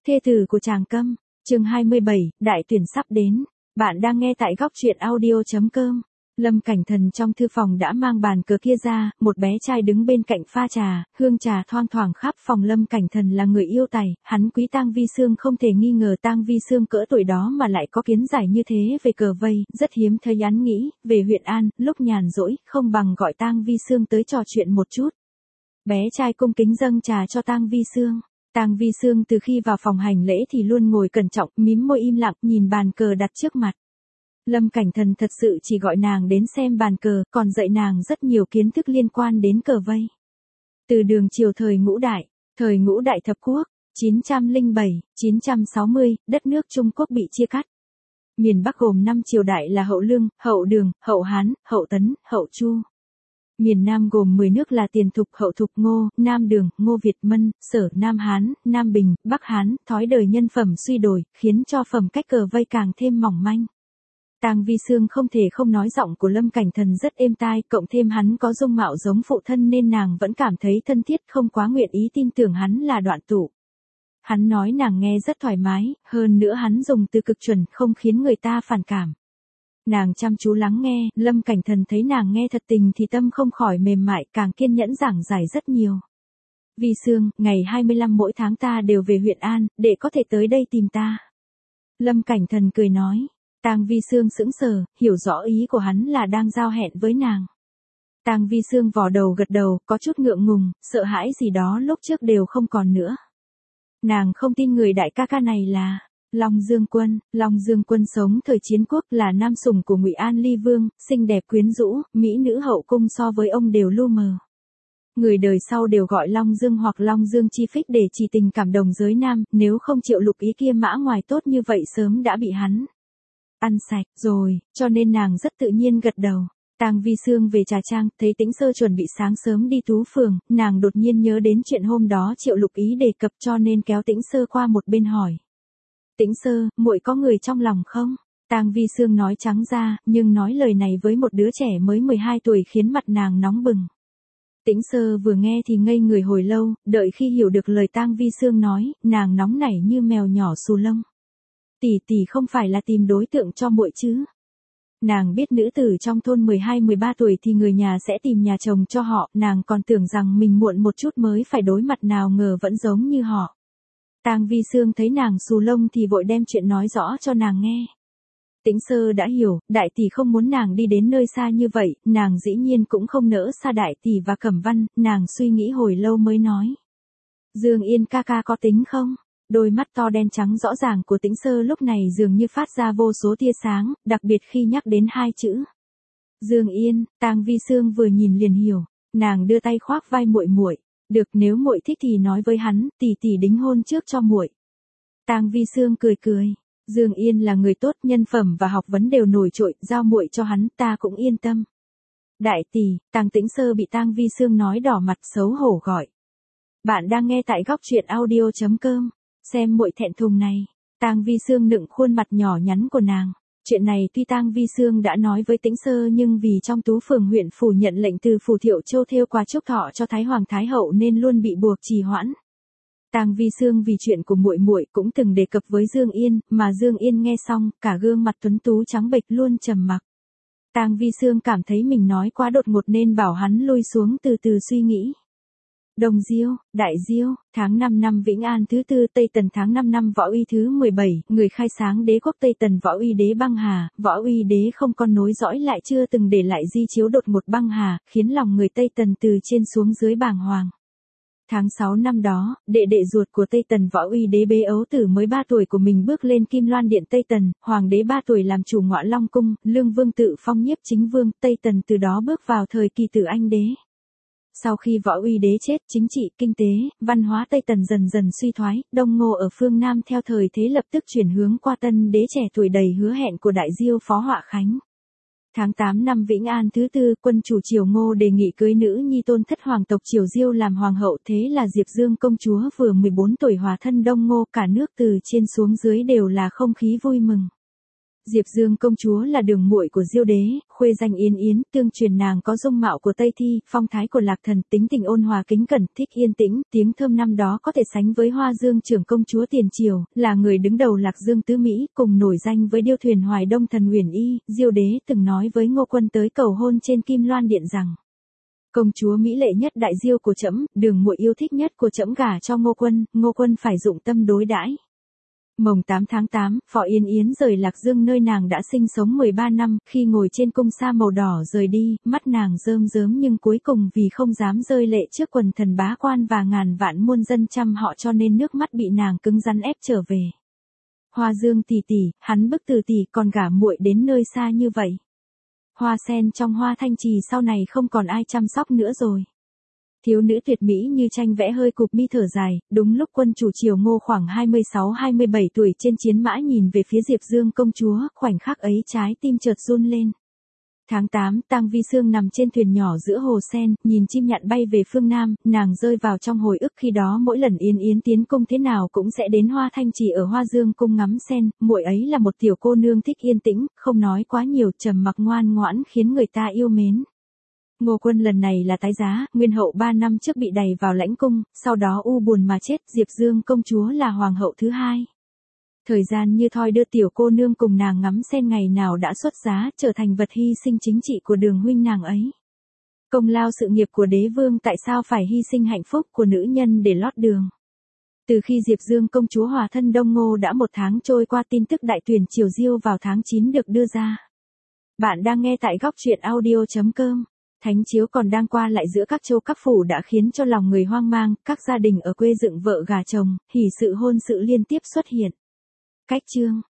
Thê tử của Tràng Câm, chương 27, đại tuyển sắp đến. Bạn đang nghe tại góc truyện audio.com. Lâm Cảnh Thần trong thư phòng đã mang bàn cờ kia ra, một bé trai đứng bên cạnh pha trà, hương trà thoang thoảng khắp phòng. Lâm Cảnh Thần là người yêu tài, hắn quý Tang Vi Xương không thể nghi ngờ. Tang Vi Xương cỡ tuổi đó mà lại có kiến giải như thế về cờ vây, rất hiếm thấy. Hắn nghĩ, về huyện An, lúc nhàn rỗi, không bằng gọi Tang Vi Xương tới trò chuyện một chút. Bé trai cung kính dâng trà cho Tang Vi Xương. Tang Vi Xương từ khi vào phòng hành lễ thì luôn ngồi cẩn trọng, mím môi im lặng, nhìn bàn cờ đặt trước mặt. Lâm Cảnh Thần thật sự chỉ gọi nàng đến xem bàn cờ, còn dạy nàng rất nhiều kiến thức liên quan đến cờ vây. Từ đường triều thời ngũ đại thập quốc, 907-960, đất nước Trung Quốc bị chia cắt. Miền Bắc gồm 5 triều đại là Hậu Lương, Hậu Đường, Hậu Hán, Hậu Tấn, Hậu Chu. Miền Nam gồm 10 nước là Tiền Thục, Hậu Thục, Ngô, Nam Đường, Ngô Việt, Mân, Sở, Nam Hán, Nam Bình, Bắc Hán. Thói đời nhân phẩm suy đổi, khiến cho phẩm cách cờ vây càng thêm mỏng manh. Tang Vi Xương không thể không nói giọng của Lâm Cảnh Thần rất êm tai, cộng thêm hắn có dung mạo giống phụ thân nên nàng vẫn cảm thấy thân thiết, không quá nguyện ý tin tưởng hắn là đoạn tụ. Hắn nói nàng nghe rất thoải mái, hơn nữa hắn dùng từ cực chuẩn, không khiến người ta phản cảm. Nàng chăm chú lắng nghe, Lâm Cảnh Thần thấy nàng nghe thật tình thì tâm không khỏi mềm mại, càng kiên nhẫn giảng giải rất nhiều. Vi Xương, ngày 25 mỗi tháng ta đều về huyện An, để có thể tới đây tìm ta. Lâm Cảnh Thần cười nói. Tang Vi Xương sững sờ, hiểu rõ ý của hắn là đang giao hẹn với nàng. Tang Vi Xương vò đầu gật đầu, có chút ngượng ngùng, sợ hãi gì đó lúc trước đều không còn nữa. Nàng không tin người đại ca ca này là Long Dương Quân. Long Dương Quân sống thời chiến quốc, là nam sủng của Ngụy An Ly Vương, xinh đẹp quyến rũ, mỹ nữ hậu cung so với ông đều lu mờ. Người đời sau đều gọi Long Dương hoặc Long Dương Chi Phích để chỉ tình cảm đồng giới nam, nếu không Triệu Lục Ý kia mã ngoài tốt như vậy sớm đã bị hắn ăn sạch rồi, cho nên nàng rất tự nhiên gật đầu. Tang Vi Xương về trà trang, thấy Tĩnh Sơ chuẩn bị sáng sớm đi Tú Phường, nàng đột nhiên nhớ đến chuyện hôm đó Triệu Lục Ý đề cập, cho nên kéo Tĩnh Sơ qua một bên hỏi. Tĩnh Sơ, muội có người trong lòng không? Tang Vi Xương nói trắng ra, nhưng nói lời này với một đứa trẻ mới 12 tuổi khiến mặt nàng nóng bừng. Tĩnh Sơ vừa nghe thì ngây người hồi lâu, đợi khi hiểu được lời Tang Vi Xương nói, nàng nóng nảy như mèo nhỏ xù lông. Tỷ không phải là tìm đối tượng cho muội chứ? Nàng biết nữ tử trong thôn 12-13 tuổi thì người nhà sẽ tìm nhà chồng cho họ, nàng còn tưởng rằng mình muộn một chút mới phải đối mặt, nào ngờ vẫn giống như họ. Tang Vi Xương thấy nàng xù lông thì vội đem chuyện nói rõ cho nàng nghe. Tĩnh Sơ đã hiểu, đại tỷ không muốn nàng đi đến nơi xa như vậy, nàng dĩ nhiên cũng không nỡ xa đại tỷ và Cẩm Văn, nàng suy nghĩ hồi lâu mới nói. Dương Yên ca ca có tính không? Đôi mắt to đen trắng rõ ràng của Tĩnh Sơ lúc này dường như phát ra vô số tia sáng, đặc biệt khi nhắc đến hai chữ Dương Yên. Tang Vi Xương vừa nhìn liền hiểu, nàng đưa tay khoác vai muội. Được, nếu muội thích thì nói với hắn, tỷ đính hôn trước cho muội. Tang Vi Xương cười. Dương Yên là người tốt, nhân phẩm và học vấn đều nổi trội, giao muội cho hắn, ta cũng yên tâm. Đại tỷ. Tang Tĩnh Sơ bị Tang Vi Xương nói đỏ mặt xấu hổ gọi. Bạn đang nghe tại góc truyện audio.com. Xem muội thẹn thùng này. Tang Vi Xương nựng khuôn mặt nhỏ nhắn của nàng. Chuyện này tuy Tang Vi Xương đã nói với Tĩnh Sơ, nhưng vì trong Tú Phường huyện phủ nhận lệnh từ phủ Thiệu Châu thêu quà chúc thọ cho Thái Hoàng Thái Hậu nên luôn bị buộc trì hoãn. Tang Vi Xương vì chuyện của muội cũng từng đề cập với Dương Yên, mà Dương Yên nghe xong, cả gương mặt tuấn tú trắng bệch luôn trầm mặc. Tang Vi Xương cảm thấy mình nói quá đột ngột nên bảo hắn lui xuống từ từ suy nghĩ. Đồng Diêu, Đại Diêu, tháng 5 năm Vĩnh An thứ 4 Tây Tần, tháng 5 năm Võ Uy thứ 17, người khai sáng đế quốc Tây Tần Võ Uy đế băng hà. Võ Uy đế không con nối dõi, lại chưa từng để lại di chiếu, đột ngột băng hà, khiến lòng người Tây Tần từ trên xuống dưới bàng hoàng. Tháng 6 năm đó, đệ ruột của Tây Tần Võ Uy đế bế ấu tử mới 3 tuổi của mình bước lên Kim Loan Điện Tây Tần, hoàng đế 3 tuổi làm chủ Ngọa Long cung, Lương Vương tự phong nhiếp chính vương, Tây Tần từ đó bước vào thời kỳ Tử Anh đế. Sau khi Võ Uy đế chết, chính trị, kinh tế, văn hóa Tây Tần dần dần suy thoái, Đông Ngô ở phương Nam theo thời thế lập tức chuyển hướng qua Tân đế trẻ tuổi đầy hứa hẹn của Đại Diêu Phó Họa Khánh. Tháng 8 năm Vĩnh An thứ 4, quân chủ Triều Ngô đề nghị cưới nữ nhi tôn thất hoàng tộc Triều Diêu làm hoàng hậu, thế là Diệp Dương công chúa vừa 14 tuổi hòa thân Đông Ngô, cả nước từ trên xuống dưới đều là không khí vui mừng. Diệp Dương công chúa là đường muội của Diêu đế, khuê danh Yến Yến, tương truyền nàng có dung mạo của Tây Thi, phong thái của Lạc Thần, tính tình ôn hòa kính cẩn, thích yên tĩnh, tiếng thơm năm đó có thể sánh với Hoa Dương trưởng công chúa tiền triều, là người đứng đầu Lạc Dương tứ Mỹ, cùng nổi danh với điêu thuyền Hoài Đông thần Huyền Y. Diêu đế từng nói với Ngô Quân tới cầu hôn trên Kim Loan điện rằng: công chúa mỹ lệ nhất đại diêu của trẫm, đường muội yêu thích nhất của trẫm gả cho Ngô Quân phải dụng tâm đối đãi. Mồng 8 tháng 8, Phò Yên Yến rời Lạc Dương nơi nàng đã sinh sống 13 năm, khi ngồi trên cung sa màu đỏ rời đi, mắt nàng rơm rớm nhưng cuối cùng vì không dám rơi lệ trước quần thần bá quan và ngàn vạn muôn dân trăm họ cho nên nước mắt bị nàng cứng rắn ép trở về. Hoa Dương tỷ tỷ, hắn bức từ tỷ còn gả muội đến nơi xa như vậy. Hoa sen trong Hoa Thanh Trì sau này không còn ai chăm sóc nữa rồi. Thiếu nữ tuyệt mỹ như tranh vẽ hơi cụp mi thở dài, đúng lúc quân chủ triều Ngô khoảng 26-27 tuổi trên chiến mã nhìn về phía Diệp Dương công chúa, khoảnh khắc ấy trái tim chợt run lên. Tháng 8, Tang Vi Sương nằm trên thuyền nhỏ giữa hồ sen, nhìn chim nhạn bay về phương Nam, nàng rơi vào trong hồi ức khi đó mỗi lần Yến Yến tiến cung thế nào cũng sẽ đến Hoa Thanh Trì ở Hoa Dương cung ngắm sen, muội ấy là một tiểu cô nương thích yên tĩnh, không nói quá nhiều, trầm mặc ngoan ngoãn khiến người ta yêu mến. Ngô Quân lần này là tái giá, nguyên hậu 3 năm trước bị đày vào lãnh cung, sau đó u buồn mà chết, Diệp Dương công chúa là hoàng hậu thứ hai. Thời gian như thoi đưa tiểu cô nương cùng nàng ngắm sen ngày nào đã xuất giá, trở thành vật hy sinh chính trị của đường huynh nàng ấy. Công lao sự nghiệp của đế vương tại sao phải hy sinh hạnh phúc của nữ nhân để lót đường. Từ khi Diệp Dương công chúa hòa thân Đông Ngô đã 1 tháng trôi qua, tin tức đại tuyển triều Diêu vào tháng 9 được đưa ra. Bạn đang nghe tại góc truyện audio.com. Thánh chiếu còn đang qua lại giữa các châu các phủ đã khiến cho lòng người hoang mang, các gia đình ở quê dựng vợ gả chồng, hỷ sự hôn sự liên tiếp xuất hiện. Cách chương